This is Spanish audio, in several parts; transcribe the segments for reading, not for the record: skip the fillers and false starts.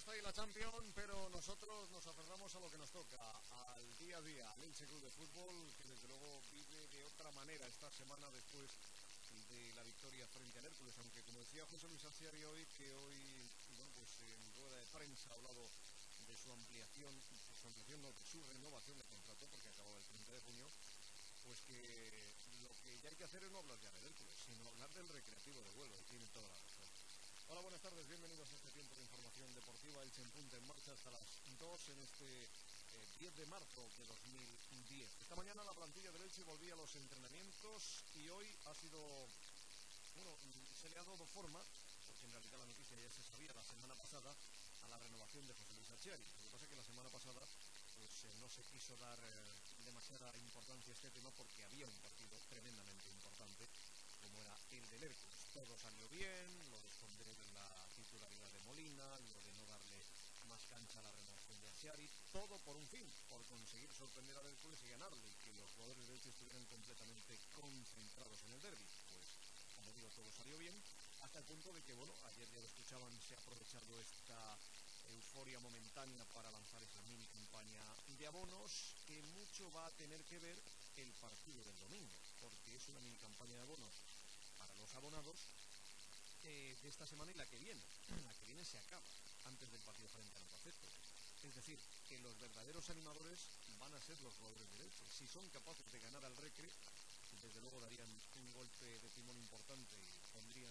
está ahí la Champions, pero nosotros nos aferramos a lo que nos toca, al día a día, al Elche Club de Fútbol, que desde luego vive de otra manera esta semana después de la victoria frente al Hércules, aunque como decía José Luis Asiari hoy, que hoy, bueno, pues en rueda de prensa ha hablado de su ampliación, no, de su renovación de contrato, porque acababa el 30 de junio, pues que lo que ya hay que hacer es no hablar ya del Hércules, sino hablar del Recreativo de Huelva, y tiene toda la razón. Hola, buenas tardes, bienvenidos a este tiempo de información deportiva. Elche en punta en marcha hasta las 2 en este 10 de marzo de 2010. Esta mañana la plantilla del Elche volvía a los entrenamientos y hoy ha sido, bueno, se le ha dado forma, porque en realidad la noticia ya se sabía la semana pasada, a la renovación de José Luis Achiari. Lo que pasa es que la semana pasada pues no se quiso dar demasiada importancia a este tema porque había un partido tremendamente importante como era el del Hércules. Todo salió bien, lo de esconder la titularidad de Molina, lo de no darle más cancha a la renovación de Achiari, todo por un fin, por conseguir sorprender al Hércules y ganarle, y que los jugadores del Elche estuvieran completamente concentrados en el derbi. Pues, como digo, todo salió bien, hasta el punto de que, bueno, ayer ya lo escuchaban, se ha aprovechado esta euforia momentánea para lanzar esa mini campaña de abonos, que mucho va a tener que ver el partido del domingo, porque es una mini campaña de abonos para los abonados de esta semana y la que viene. La que viene se acaba antes del partido frente al Albacete. Es decir, que los verdaderos animadores van a ser los jugadores de Elche. Si son capaces de ganar al Recre, desde luego darían un golpe de timón importante y pondrían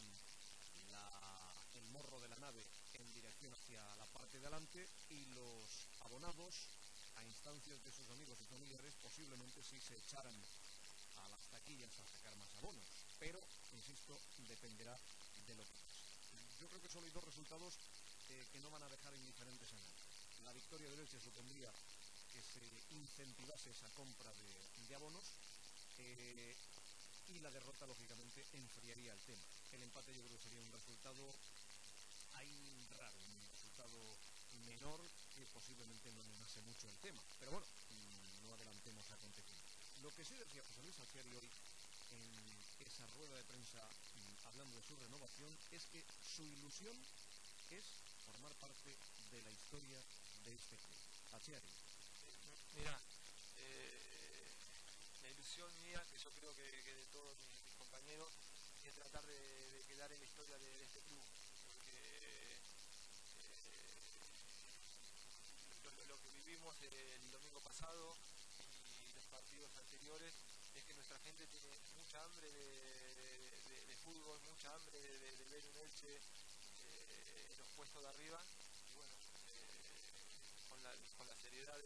el morro de la nave en dirección hacia la parte de adelante, y los abonados, a instancias de sus amigos y familiares, posiblemente sí se echaran a las taquillas a sacar más abonos, pero, insisto, dependerá de lo que pase. Yo creo que solo hay dos resultados que no van a dejar indiferentes a nadie. La victoria del Elche supondría que se incentivase esa compra de abonos, y la derrota, lógicamente, enfriaría el tema. El empate yo creo que sería un resultado ahí raro, un resultado menor que posiblemente no animase mucho el tema. Pero bueno, no adelantemos acontecimientos. Lo que sí decía José Luis Achiari hoy en esa rueda de prensa hablando de su renovación es que su ilusión es formar parte de la historia de este club. Achiari. Mira, la ilusión mía, que yo creo que de todos mis compañeros, es tratar de quedar en la historia de este club, porque lo que vivimos el domingo pasado y los partidos anteriores es que nuestra gente tiene mucha hambre de fútbol, mucha hambre de ver un Elche en los puestos de arriba, y bueno, con la seriedad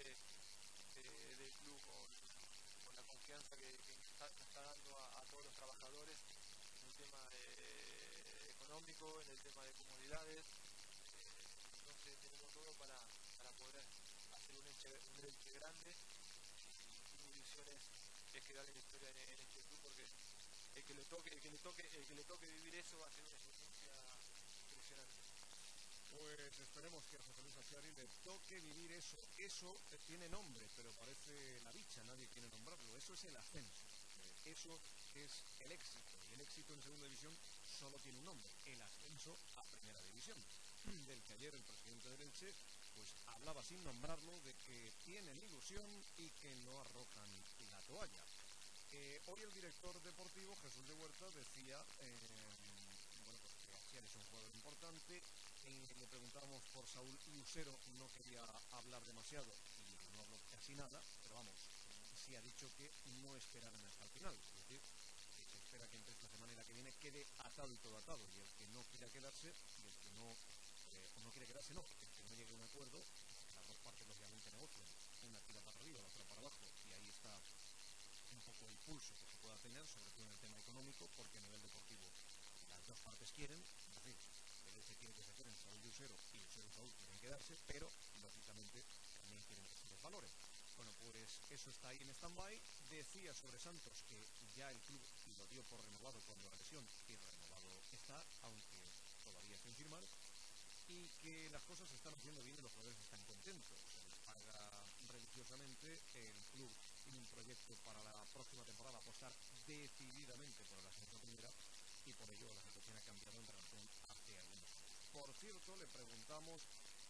del club, con la confianza que está dando a todos los trabajadores en el tema económico, en el tema de comodidades. Entonces tenemos todo para poder hacer un Elche grande, y mi ilusión es quedar en la historia en este club, porque el que le toque vivir eso va a ser una experiencia impresionante. Pues esperemos que a José Luis Achiari le toque vivir eso. Eso tiene nombre, pero parece la bicha, nadie quiere nombrarlo. Eso es el ascenso. Eso es el éxito. Y el éxito en segunda división solo tiene un nombre: el ascenso a primera división. Del que ayer el presidente del Elche pues hablaba sin nombrarlo de que tienen ilusión y que no arrojan la toalla. Hoy el director deportivo, Jesús de Huerta, decía bueno, pues que Achiari es un jugador importante. Le preguntábamos por Saúl Lucero, no quería hablar demasiado y no habló casi nada, pero vamos, sí ha dicho que no esperaran hasta el final. Es decir, que se espera que entre esta semana y la que viene quede atado y todo atado, y el que no quiera quedarse, y el que no, o no quiere quedarse, no, el que no llegue a un acuerdo, las dos partes lógicamente negocian, una tira para arriba, la otra para abajo, y ahí está un poco el pulso que se pueda tener, sobre todo en el tema económico, porque a nivel deportivo las dos partes quieren, es decir, el Elche quiere que se queden Saúl Lucero y Lucero y Saúl quieren quedarse, pero lógicamente también quieren que se les valore. Bueno, pues eso está ahí en stand-by. Decía sobre Santos que ya el club lo dio por renovado cuando la lesión, y renovado está, aunque todavía sin firmar, y que las cosas se están haciendo bien y los jugadores están contentos. Se les paga religiosamente. El club tiene un proyecto para la próxima temporada, apostar decididamente por la ascenso primera, y por ello la situación ha cambiado en relación hace algunos años. Por cierto, le preguntamos al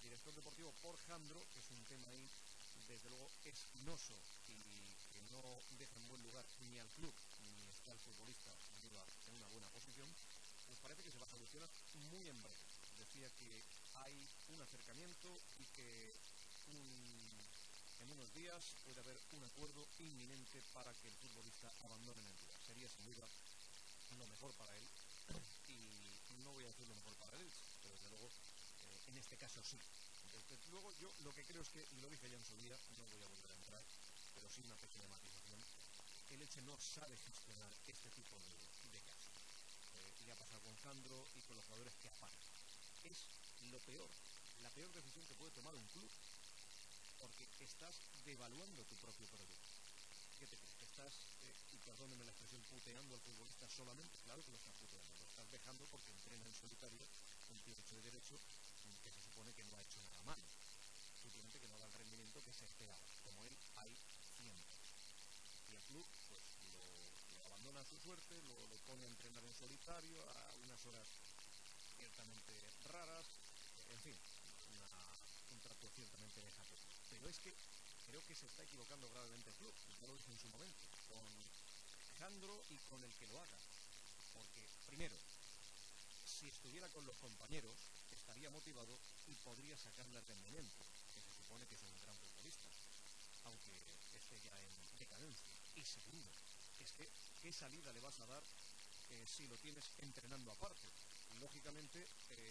director deportivo por Jandro, que es un tema ahí, desde luego, espinoso y que no deja en buen lugar ni al club ni está el futbolista, sin duda, en una buena posición, pues parece que se va a solucionar muy en breve. Decía que hay un acercamiento y que en unos días puede haber un acuerdo inminente para que el futbolista abandone la entidad. Sería sin duda lo mejor para él y no voy a decir lo mejor para él, pero desde luego en este caso sí. Desde luego yo lo que creo es que, y lo dije ya en su día, no voy a volver a entrar, pero sí una pequeña matización, el Elche no sabe gestionar este tipo de casos. Le ha pasado con Jandro y con los jugadores que aparecen. Es lo peor, la peor decisión que puede tomar un club, porque estás devaluando tu propio producto. ¿Qué te crees? ¿Que estás, y perdónenme la expresión, puteando al futbolista solamente? Claro que lo estás puteando, lo estás dejando porque entrena en solitario un tío hecho de derecho que se supone que no ha hecho nada mal, simplemente que no da el rendimiento que se esperaba. Como él, hay cientos. Y el club, pues, lo abandona a su suerte, lo pone a entrenar en solitario a unas horas ciertamente raras, en fin, un trato ciertamente vejatorio. Pero es que creo que se está equivocando gravemente el club, ya lo dije en su momento, con Jandro y con el que lo haga. Porque, primero, si estuviera con los compañeros, estaría motivado y podría sacarle rendimiento, que se supone que es un gran futbolista, aunque esté ya en decadencia. Y segundo, es que, ¿qué salida le vas a dar si lo tienes entrenando aparte? Lógicamente,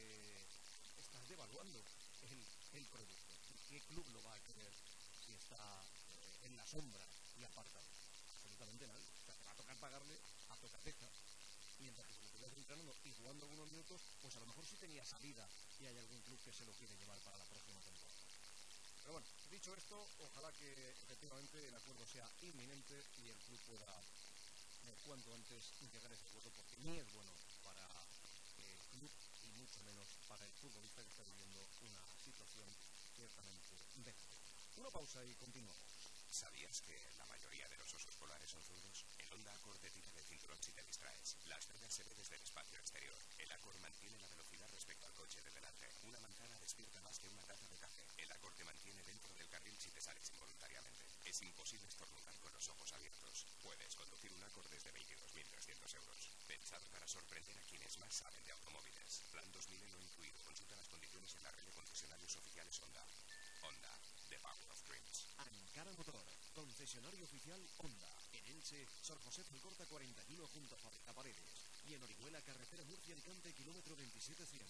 estás devaluando el producto. ¿Y qué club lo va a querer si está en la sombra y apartado? Absolutamente nadie. O sea, te va a tocar pagarle a tocateja, mientras que si lo estuvieras entrenando y jugando algunos minutos, pues a lo mejor sí tenía salida y hay algún club que se lo quiere llevar para la próxima temporada. Pero bueno, dicho esto, ojalá que efectivamente el acuerdo sea inminente y el club pueda cuanto antes llegar a ese acuerdo, porque ni es bueno para el club y mucho menos para el futbolista que está viviendo una situación ciertamente vejatoria. Una pausa y continuamos. ¿Sabías que la mayoría de los osos polares son zurdos? El Honda Accord te tira del cinturón si te distraes. Las Vegas se ve desde el espacio exterior. El Accord mantiene la velocidad respecto al coche de delante. Una manzana despierta más que una taza de café. El Accord te mantiene dentro del carril si te sales involuntariamente. Es imposible estornudar con los ojos abiertos. Puedes conducir un Accord desde 22.300 euros. Pensado para sorprender a quienes más saben de automóviles. Plan 2000 no incluido. Consulta las condiciones en la red de concesionarios oficiales Honda. Honda, the power of dreams. Ankara Motor, concesionario oficial Honda. En Elche, Sor José Alcorta 41 junto a Fábrica Paredes. Y en Orihuela, carretera Murcia-Alicante, kilómetro 27100.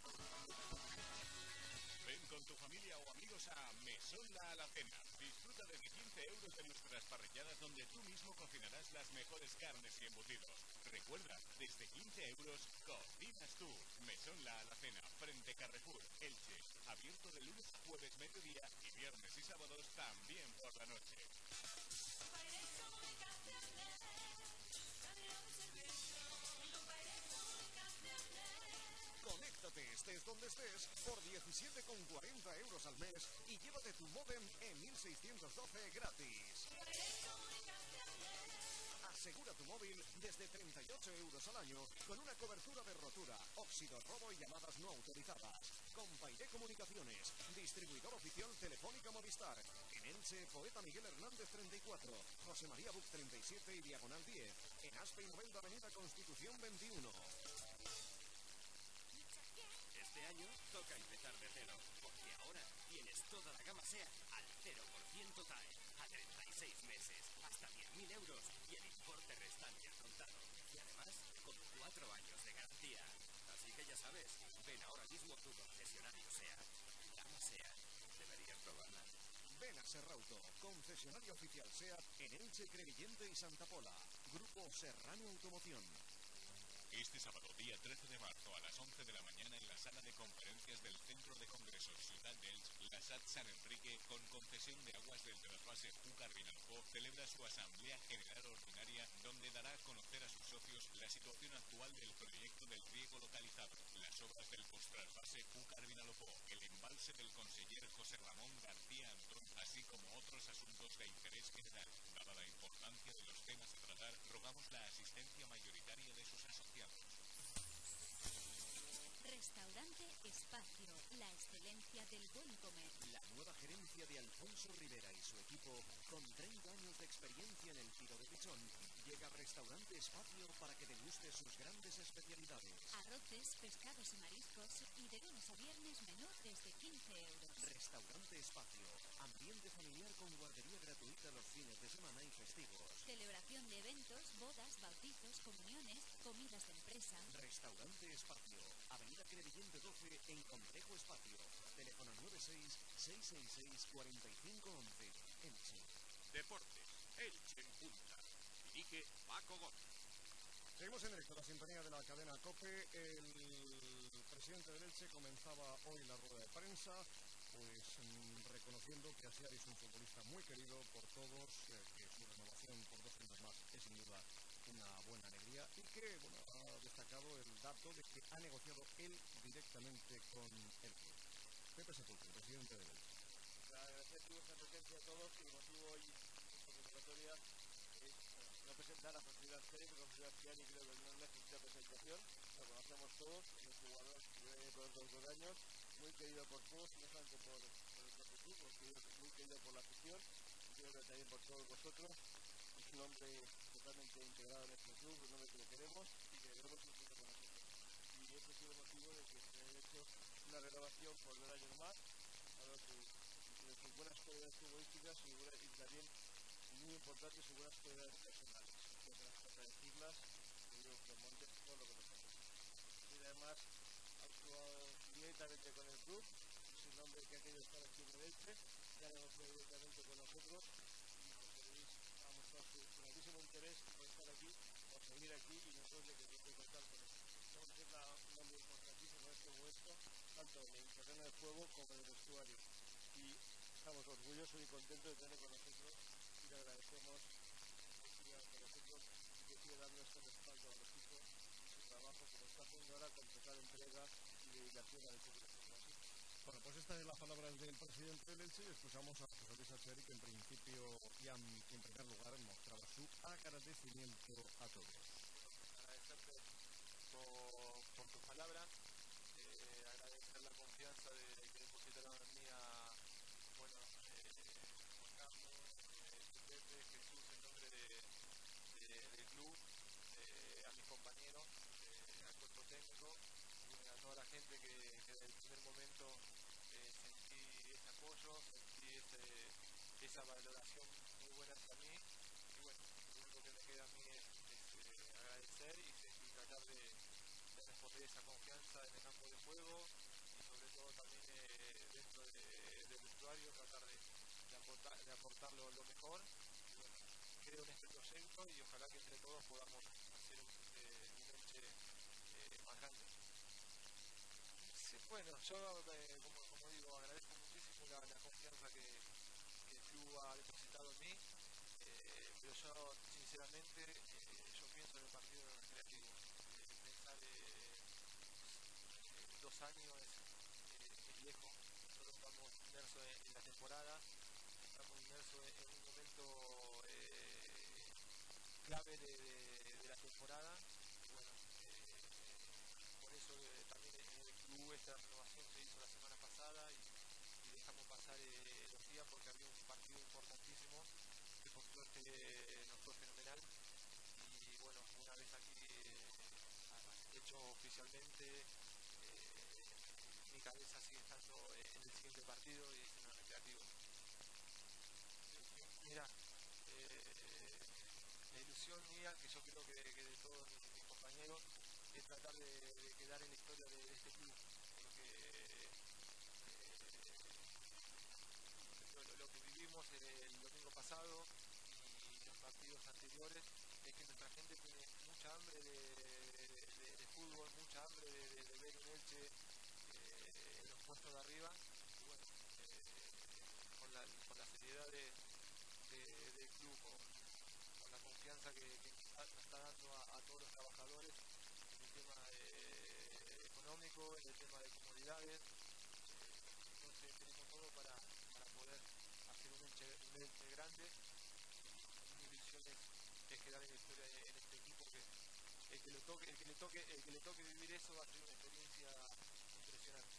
Ven con tu familia o amigos a Mesón La Alacena. Disfruta desde 15 euros de nuestras parrilladas donde tú mismo cocinarás las mejores carnes y embutidos. Recuerda, desde 15 euros cocinas tú. Mesón La Alacena, frente Carrefour, Elche. Abierto de lunes a jueves mediodía y viernes y sábados también por la noche. Conéctate, estés donde estés, por 17,40 euros al mes y llévate tu módem en 1612 gratis. Asegura tu móvil desde 38 euros al año con una cobertura de rotura, óxido, robo y llamadas no autorizadas. Compairé Comunicaciones, distribuidor oficial Telefónica Movistar. En Elche, Poeta Miguel Hernández 34, José María Buc 37 y Diagonal 10. En Aspe y Novelda, Avenida Constitución 21. Este año toca empezar de cero, porque ahora tienes toda la gama SEAT al 0% TAE, a 36 meses, hasta 10.000 euros y el importe restante al contado. Y además, con 4 años de garantía. Así que ya sabes, ven ahora mismo a tu concesionario SEAT. Gama SEAT, deberías probarla. Ven a Serrauto, concesionario oficial SEAT en Elche, Crevillente y Santa Pola. Grupo Serrano Automoción. Este sábado, día 13 de marzo, a las 11 de la mañana, en la sala de conferencias del Centro de Congresos Ciudad de Elche, la SAT San Enrique, con concesión de aguas del trasvase Júcar-Vinalopó, celebra su Asamblea General Ordinaria, donde dará a conocer a sus socios la situación actual del proyecto del riego localizado, las obras del postrasvase Júcar-Vinalopó, el embalse del conseller José Ramón García Antón, así como otros asuntos de interés general. Dada la importancia de los temas a tratar, rogamos la asistencia mayoritaria de sus asociados. Restaurante Espacio, la excelencia del buen comer. La nueva gerencia de Alfonso Rivera y su equipo, con 30 años de experiencia en el tiro de pichón, llega a Restaurante Espacio para que deguste sus grandes especialidades. Arroces, pescados y mariscos, y de lunes a viernes menú desde 15 euros. Restaurante Espacio, ambiente familiar con guardería gratuita los fines de semana y festivos. Celebración de eventos, bodas, bautizos, comuniones, comidas de empresa. Restaurante Espacio, Avenida Crevillente 12 en Complejo Espacio. Teléfono 96-666-4511. Elche. Deportes, Elche en punta. Dirige Paco Gómez. Seguimos en directo, la sintonía de la cadena COPE. El presidente del Elche comenzaba hoy la rueda de prensa, reconociendo que Asiari es un futbolista muy querido por todos, que su renovación por 2 años más es sin duda una buena alegría y que ha destacado el dato de que ha negociado él directamente con el club. Pepe Sepulcro, presidente del Elche. Agradecer vuestra presencia a todos, y el motivo hoy de esta convocatoria es no presentar a José García, porque José García ni creo que no necesita presentación, lo conocemos todos, es un jugador de por 2 años, muy querido por todos, no solamente por el propio club, muy querido por la afición, y creo que también por todos vosotros. Es un hombre totalmente integrado en este club, un hombre que le queremos y que queremos incluso con nosotros. Y ese ha sido el motivo de que se haya hecho una renovación por 2 años más, dado sus buenas cualidades futbolísticas y también, muy importante, sus buenas cualidades personales. No se las falta decirlas, digo que Montes todo lo que nosotros. Y además ha actuado directamente con el club, es un hombre que ha querido estar aquí en el Elche, que ha negociado directamente con nosotros, y José Luis ha mostrado su grandísimo interés por estar aquí, por seguir aquí, y nosotros de contar con él. Entonces es un hombre importantísimo en este momento, tanto en el terreno de juego como en el vestuario. Y estamos orgullosos y contentos de tenerlo con nosotros, y le agradecemos que siga con nosotros y que siga dando este respaldo al equipo y su trabajo, como está haciendo ahora, con total entrega y dedicación al equipo de fútbol. Bueno, pues estas son las palabras del presidente del Elche y escuchamos a José Luis Asiari, que en principio ya en primer lugar mostraba su agradecimiento a todos. Agradecerte por tus palabras, agradecer la confianza que depositaron en mí a Juan Carlos, Pepe, Jesús, en nombre del club, a mis compañeros, al cuerpo técnico, y a toda la gente que desde el primer momento sentí ese apoyo, sentí esa valoración muy buena hacia mí. Y bueno, lo único que me queda a mí es agradecer y tratar de responder esa confianza en el campo de juego, y sobre todo también dentro del vestuario, tratar de aportar lo mejor. Y bueno, creo en este proyecto y ojalá que entre todos podamos hacer un Elche más grande. Sí, bueno, yo como digo, agradezco muchísimo la confianza que el club ha depositado en mí, pero yo sinceramente yo pienso en el partido recreativo. Pensar 2 años es lejos. Nosotros estamos inmersos en la temporada, estamos inmersos en un momento clave de la temporada, y bueno, por eso también en el club esta renovación se hizo la semana pasada, y dejamos pasar los días porque había un partido importantísimo que por suerte nos fue fenomenal. Y bueno, una vez aquí hecho oficialmente, mi cabeza sigue estando en el siguiente partido y en el recreativo. Mira, la ilusión mía, que yo creo que de todos mis compañeros, es tratar de quedar en la historia de este club, porque lo que vivimos el domingo pasado y los partidos anteriores es que nuestra gente tiene mucha hambre de fútbol, mucha hambre de ver un Elche en los puestos de arriba. Y bueno, con la seriedad del club, con la confianza que nos está dando a todos los trabajadores en el tema económico, en el tema de comodidades. Entonces tenemos todo para poder hacer un Elche grande, y mi ilusión es quedar en la historia en este equipo, que el que le toque vivir eso va a ser una experiencia parecía impresionante.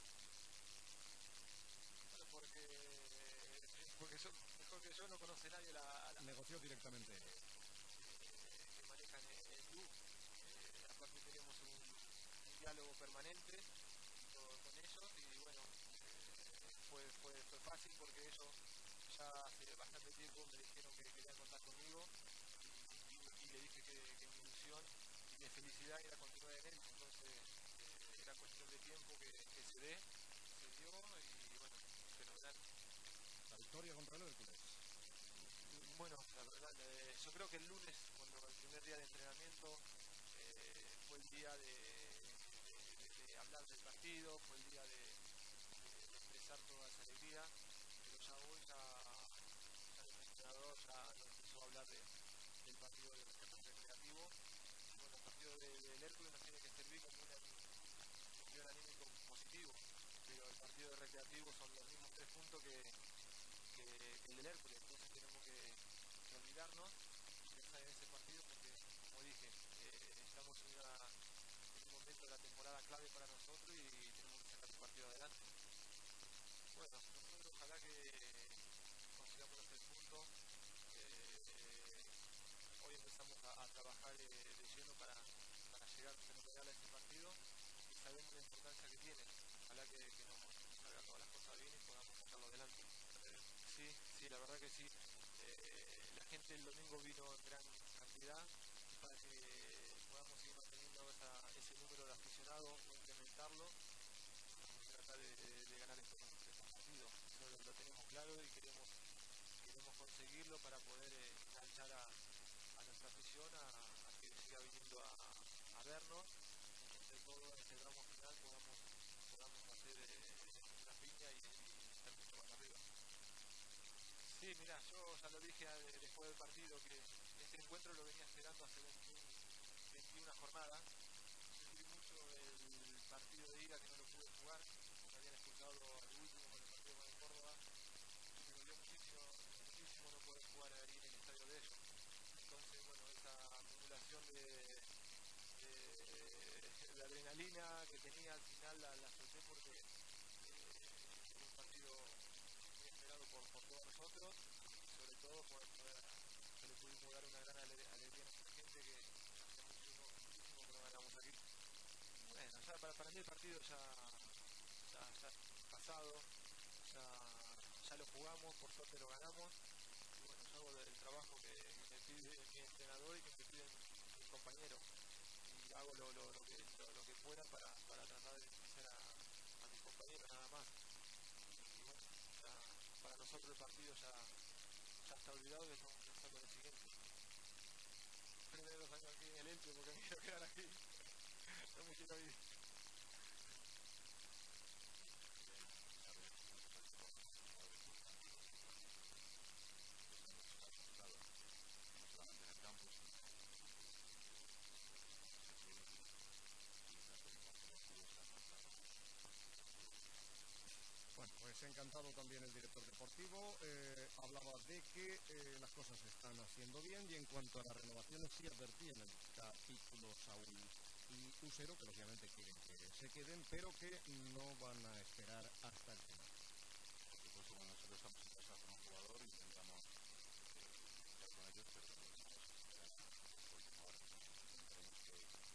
Bueno, porque yo, mejor que yo no conoce nadie la negoció directamente que manejan el club. Aparte tenemos un diálogo permanente con ellos y bueno, fue fácil porque ellos ya hace bastante tiempo me dijeron que querían contar conmigo y le dije que mi ilusión y mi felicidad era continuar en él, entonces era cuestión de tiempo que se dio y bueno, fenomenal. La victoria contra el Hércules. Bueno, la verdad, yo creo que el lunes, cuando el primer día de entrenamiento, fue el día de hablar del partido, fue el día de expresar toda esa alegría, pero ya hoy el entrenador ya nos empezó a hablar del partido del Recreativo. Bueno, el partido del Hércules nos tiene que servir como un envío anímico positivo, pero el partido del Recreativo son los mismos 3 puntos que el del Hércules, entonces tenemos que olvidarnos y pensar en ese partido porque, como dije, estamos en un momento de la temporada clave para nosotros y tenemos que sacar el partido adelante. Bueno, nosotros ojalá que consigamos los 3 puntos. Hoy empezamos a trabajar de lleno para llegar fenomenal a ese partido y sabemos la importancia que tiene. Ojalá que nos salgan todas las cosas bien y podamos sacarlo adelante. Sí, la verdad que sí. La gente el domingo vino en gran cantidad y para que podamos seguir manteniendo ese número de aficionados, no incrementarlo, vamos a tratar de ganar estos partidos. Eso lo tenemos claro y queremos conseguirlo para poder enganchar a nuestra afición a que siga viniendo a vernos y entre todo en este tramo final podamos hacer una piña y estar mucho más arriba. Sí, mira, yo ya lo dije después del partido que este encuentro lo venía esperando hace 21 jornadas. Sufrí mucho el partido de ida que no lo pude jugar, me habían expulsado al último con el partido con el Córdoba. Me dolió muchísimo no poder jugar ahí en el estadio de ellos. Entonces, bueno, esa acumulación de adrenalina que tenía al final la solté porque fue un partido muy esperado por todos nosotros y sobre todo por poder que le pudimos dar una gran alegría a nuestra gente que hace muchísimo que no ganamos aquí. Bueno, ya para mí el partido ya pasado, ya lo jugamos, por suerte lo ganamos y bueno, yo hago el trabajo que me pide mi entrenador y que me piden mis compañeros y hago lo que pueda para tratar de beneficiar a mis compañeros nada más y bueno, ya para nosotros el partido ya está olvidado y estamos pensando en el siguiente. Primeros 2 años aquí en el Elche porque me quiero quedar aquí, no me quiero ir. Bueno, pues encantado también el director deportivo. Hablaba de que las cosas se están haciendo bien y en cuanto a las renovaciones sí advertían el capítulo Saúl y Usero, que lógicamente quieren que se queden, pero que no van a esperar hasta el final. Por supuesto, cuando nosotros estamos en casa con un jugador intentamos estar con ellos, pero no vamos a esperar hasta última hora. Intentaremos que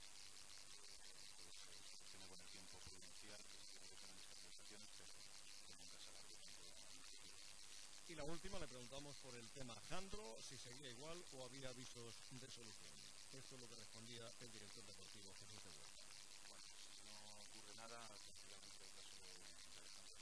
se solucione con el tiempo prudencial que se tiene que tener en estas negociaciones, pero que nunca se alargue tanto en el futuro. Y la última le preguntamos por el tema Jandro, si seguía igual o había avisos de solución. Esto es lo que respondía el director deportivo Jesús de Huerta. Bueno, si no ocurre nada, tranquilamente el caso de Alejandro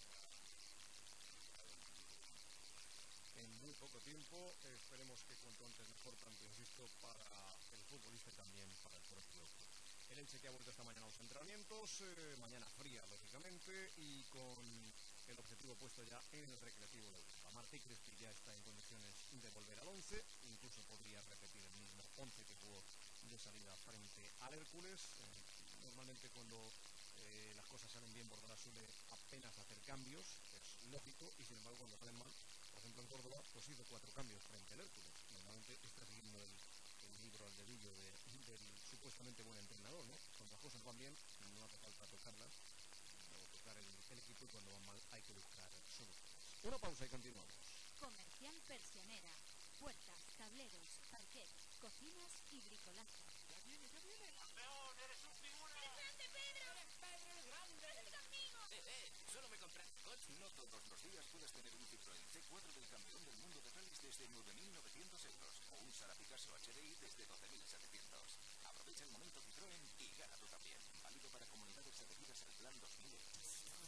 en muy poco tiempo, esperemos que cuanto antes mejor, tanto insisto, para el futbolista y también para el propio club. El Elche que ha vuelto esta mañana a los entrenamientos, mañana fría lógicamente y con el objetivo puesto ya en el Recreativo de Europa. Martí Crespi ya está en condiciones de volver al 11, incluso podría repetir el mismo 11 que jugó de salida frente al Hércules. Normalmente cuando las cosas salen bien, Bordalás suele apenas hacer cambios, es lógico, y sin embargo cuando salen mal, por ejemplo en Córdoba, pues hizo 4 cambios frente al Hércules. Normalmente está siguiendo el libro al dedillo del supuestamente buen entrenador, ¿no? Cuando las cosas van bien, no hace falta tocarlas y cuando van mal hay que buscar soluciones. Una pausa y continuamos. Comercial Persianera. Puertas, tableros, parquet, cocinas y bricolaje. ¡Ya viene, ya viene! ¡Campeón, eres un figura! ¡Eres grande, Pedro! ¡Eres Pedro, eres grande! ¡Eres amigo! Solo me compras coche. No todos los días puedes tener un Citroën C4 del campeón del mundo de rallys desde 9.900 euros o un Sara Picasso HDI desde 12.700. Aprovecha el momento Citroën y gana tú también. Válido para comunidades adheridas al plan 2000 euros.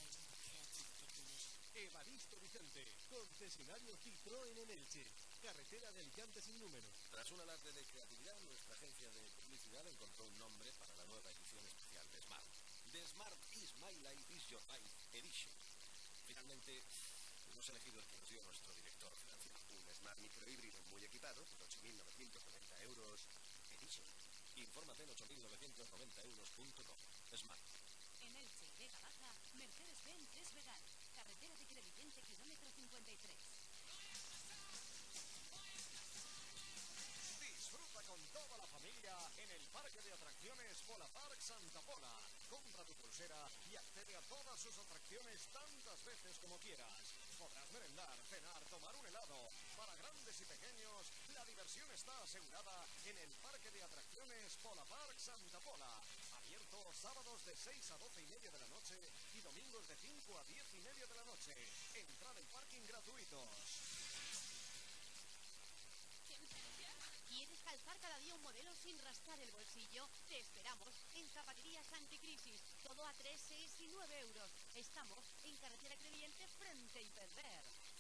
Evaristo Vicente, concesionario Citroën en Elche, carretera del Llante sin número. Tras un alarde de creatividad, nuestra agencia de publicidad encontró un nombre para la nueva edición especial de Smart. The Smart is My Life is Your Life Edition. Finalmente, hemos elegido el que nos dio nuestro director financiero. Un Smart microhíbrido muy equipado por 8.990 euros Edition. Infórmate en 8.990euros.com. Smart. En Elche, Vega Baja, Mercedes-Benz Es Vegar, carretera de Crevillente, kilómetro 53. Disfruta con toda la familia en el parque de atracciones Pola Park Santa Pola. Compra tu pulsera y accede a todas sus atracciones tantas veces como quieras. Podrás merendar, cenar, tomar un helado. Para grandes y pequeños, la diversión está asegurada en el parque de atracciones Pola Park Santa Pola. Abierto sábados de 6 a 12:30 de la noche y domingos de 5 a 10:30 de la noche. Entrada y parking gratuitos. ¿Quieres calzar cada día un modelo sin rascar el bolsillo? Te esperamos en Zapaterías Anticrisis. Todo a 3, 6 y 9 euros. Estamos en carretera Crevillente frente a Hiperver.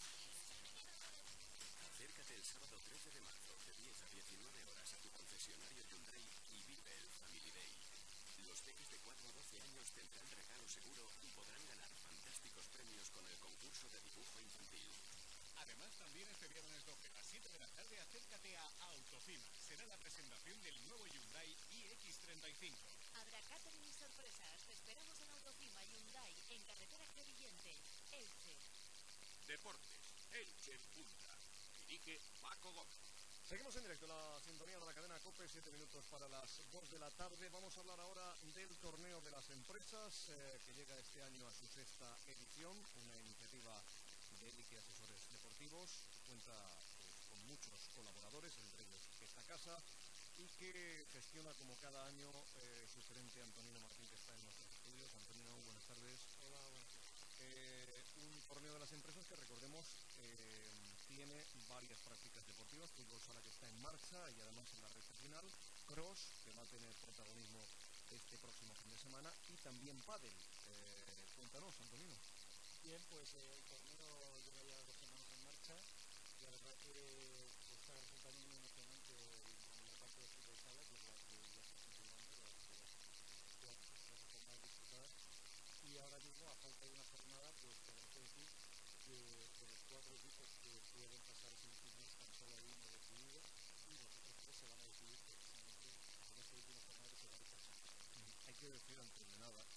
Acércate el sábado 13 de marzo de 10 a 19 horas a tu concesionario Hyundai y vive el Family Day. Los peques de 4 a 12 años tendrán regalo seguro y podrán ganar fantásticos premios con el concurso de dibujo infantil. Además, también este viernes 12 a las 7 de la tarde, acércate a Autocima. Será la presentación del nuevo Hyundai iX35. Habrá catering y sorpresas. Te esperamos en Autocima Hyundai, en carretera Crevillente, Elche. Deportes, Elche en punta. Dirige Paco Gómez. Seguimos en directo, la sintonía de la cadena COPE, 7 minutos para las 2 de la tarde. Vamos a hablar ahora del torneo de las empresas, que llega este año a su 6ª edición, una iniciativa de Elite Asesores Deportivos, que cuenta con muchos colaboradores, entre ellos esta casa, y que gestiona como cada año su gerente Antonino Martín, que está en nuestros estudios. Antonino, buenas tardes. Hola, buenas tardes. Un torneo de las empresas que, recordemos, tiene varias prácticas deportivas: fútbol sala, que está en marcha y además en la recta final, cross, que va a tener protagonismo este próximo fin de semana, y también pádel. Cuéntanos, Antonino. Bien, pues el torneo lleva ya 2 semanas en marcha. La verdad que está resultando muy emocionante la parte de fútbol sala, que es la que ya está funcionando, las jornadas disputadas. Y ahora mismo, a falta de una jornada, pues tenemos que decir que de los 4 equipos que pueden pasar a semifinales, tan solo hay uno decidido y los otros 3 se van a decidir precisamente en esta última jornada que se va a realizar. Hay que decir antes de nada,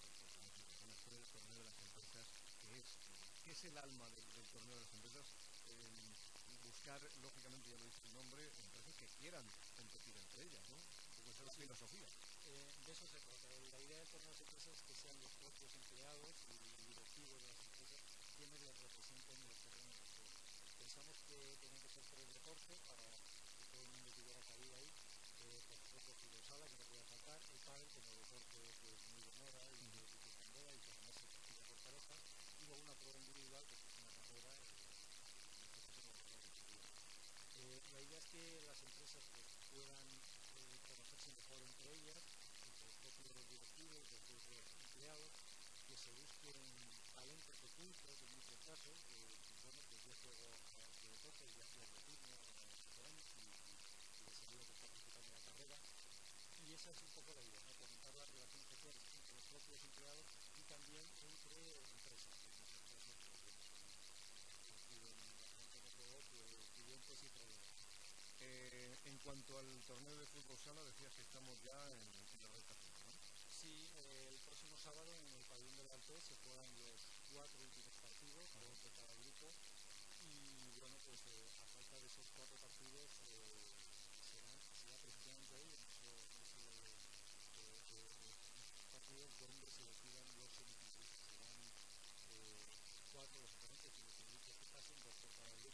por el torneo de las empresas, que es el alma del torneo de las empresas. Buscar, lógicamente, ya lo dice el nombre, empresas que quieran competir entre ellas, ¿no? Porque esa es la filosofía. De eso se trata. La idea del torneo de las empresas es que sean los propios empleados y directivos de las empresas quienes les representen en los terrenos de juego. Pensamos que tienen que ser 3 deportes para que todo el mundo tuviera cabida ahí. Por supuesto, el fútbol sala, que no podía faltar, el pádel como deporte pues, muy de moda y que está en boga y que además se practica por parejas, y luego una prueba individual, que es una carrera, la idea es que las empresas pues, puedan conocerse mejor entre ellas, entre los propios directivos, después de los empleados, que se busquen talentos ocultos en muchos casos, bueno, pues yo juego a este deporte, ya hacía atletismo hace 8 años y les ayudo que está practicando la carrera. Y esa es un poco la idea, ¿no? Fomentar las relaciones sociales entre los propios empleados y también entre empresas. En muchos casos, pues, bueno, reciben bastante de juego, pues, clientes y proveedores. En cuanto al torneo de fútbol sala, decías que estamos ya en la recta final, ¿no? Sí, el próximo sábado en el pabellón del Alto se juegan los 4 últimos partidos, 2 de cada grupo, y bueno, pues a falta de esos 4 partidos será precisamente ahí, en esos partidos donde se decidan los semifinalistas. Serán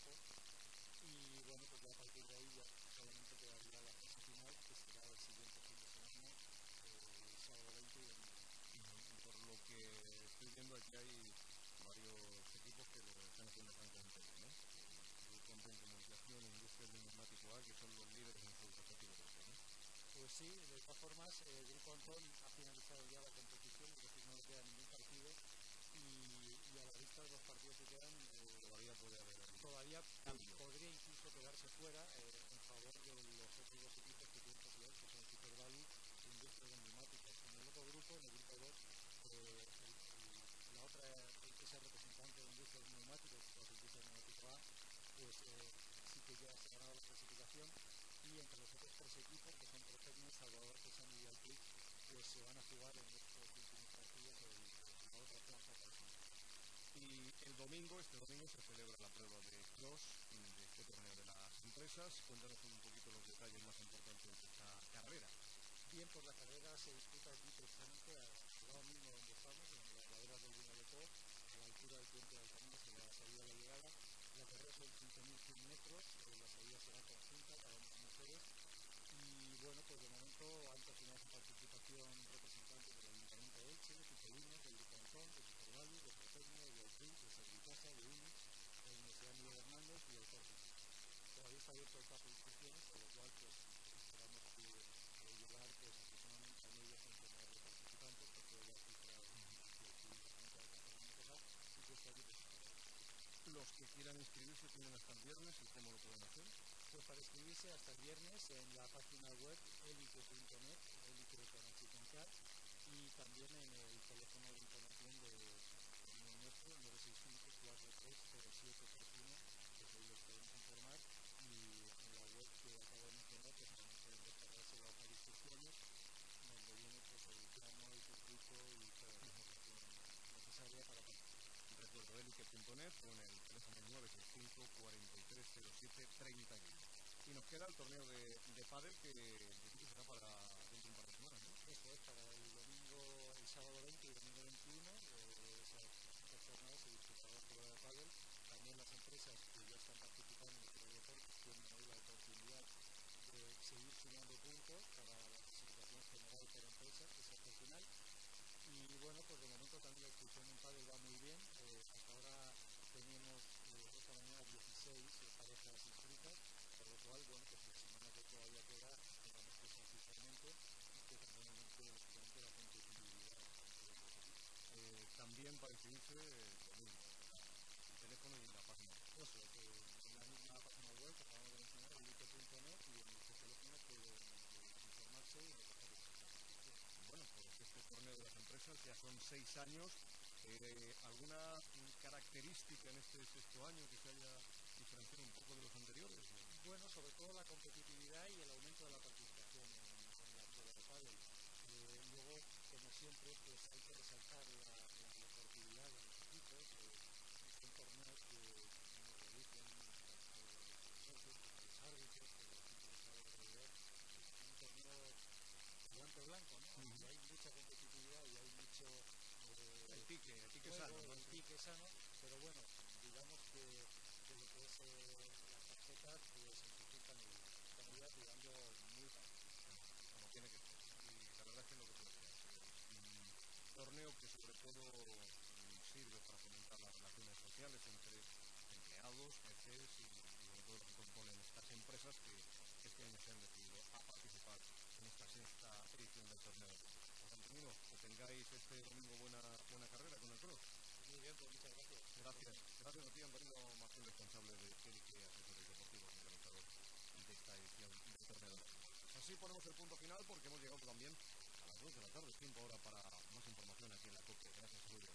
grupo. Y bueno, pues ya a partir de ahí ya solamente quedaría la fase final, que será el siguiente fin de semana, sábado 20 y domingo 20. Por lo que estoy viendo aquí hay varios equipos que lo están haciendo francamente bien, ¿no? Grupo de Comunicación e Industria del Neumático A, que son los líderes en sus respectivos grupos, ¿no? Pues sí, de todas formas, el Grupo Antón ha finalizado ya la competición, es decir, no le queda ningún partido y a la vista de los partidos que quedan, todavía puede haber todavía podría incluso quedarse fuera en favor de los otros dos equipos que tienen posibilidades, que son Super Value e Industria de Neumáticos. En el otro grupo, en el grupo 2, la otra empresa representante de Industria de Neumáticos, la Industria de Neumático A, pues sí que ya se ha ganado la clasificación, y entre los otros tres equipos, que son Protecnia, Salvador Artesano y Alpic, pues se van a jugar en estos últimos partidos la otra plaza para Santos. Y el domingo, este domingo, se celebra la prueba de cross de este torneo de las empresas. Cuéntanos un poquito los detalles más importantes de esta carrera. Bien, pues la carrera se disputa aquí precisamente al lado mismo donde estamos, en las laderas del Vinalopó, a la altura del puente de Alcaminos, en la salida a la llegada. La carrera son 5.100 metros, la salida será conjunta para hombres y mujeres. Y bueno, pues de momento han confirmado su participación representantes del Ayuntamiento de Elche, de Cicolinos, del Grupo Antón, de Supervalue, de Protecnia, de Alpic, de Servicasa, de UNIX, de la Universidad Miguel Hernández y del Corte Inglés. Todavía está abierto el plazo de inscripciones, con lo cual pues esperamos que llegar pues aproximadamente a medio centenar de participantes, porque ya estoy cerrado que únicamente alcanzarán a empezar y que este año pues estará. Los que quieran inscribirse tienen hasta el viernes, ¿y cómo lo pueden hacer? Pues para inscribirse hasta el viernes en la página web elike.net, elike con H y con K, y también en el teléfono de información de nuestro, 965-430731, pues ahí les podemos informar, y en la web que acabo de mencionar pues también pueden descargarse la hoja de instrucciones, donde viene pues el plano, el circuito y toda la información necesaria para participar. Recuerdo, elike.net o en el teléfono 965-430731. Y nos queda el torneo de pádel, que en principio será para dentro de un par de semanas, ¿no? Eso es, para el domingo, el sábado 20 y domingo 21, esas dos jornadas se disputará la prueba de pádel. También las empresas que ya están participando en otros deportes tienen ahí la oportunidad de seguir sumando puntos para la clasificación general por empresas, que es hasta el final. Y bueno, pues de momento también la inscripción en pádel va muy bien. Hasta ahora teníamos esta mañana 16 parejas inscritas, por lo cual, bueno, pues la semana que todavía queda, esperamos que sea así igualmente y que también aumente lógicamente la competitividad entre los equipos. También para inscribirse, lo mismo, el teléfono y la página web. Eso, en la misma página web que acabamos de mencionar, elike.net, y en este teléfono pueden informarse y recoger la inscripción. Bueno, pues este torneo de las empresas ya son 6 años. ¿Alguna característica en este sexto año que se haya diferenciado un poco de los anteriores? Bueno, sobre todo la competitividad y el aumento de la participación en la prueba de pádel. Luego, como siempre, pues hay que resaltar la deportividad de los equipos. Son torneos que nos realizan tanto los socios como los árbitros, como la gente que está alrededor. Es un torneo guante blanco, ¿no? Y hay mucha competitividad y hay mucho el pique juego, sano, ¿no? el pique sano, pero bueno, digamos que lo que es las tarjetas pues se sujetan están tirando muy parejo, como tiene que ser. Y la verdad es que es lo que tú decías, un torneo que sobre todo sirve para fomentar las relaciones sociales entre empleados, jefes y bueno, todos los que componen estas empresas que este año se han decidido a participar en esta sexta edición del torneo de pádel. Pues Antonino, que tengáis este domingo buena carrera con el cross. Muy bien, pues muchas gracias. Gracias a ti, Antonino Martín, responsable de Elike Asesores Deportivos, organizador de esta edición del torneo de las empresas. Así ponemos el punto final porque hemos llegado también a las 2 de la tarde, tiempo ahora para más información aquí en la COPE. Gracias, Julio.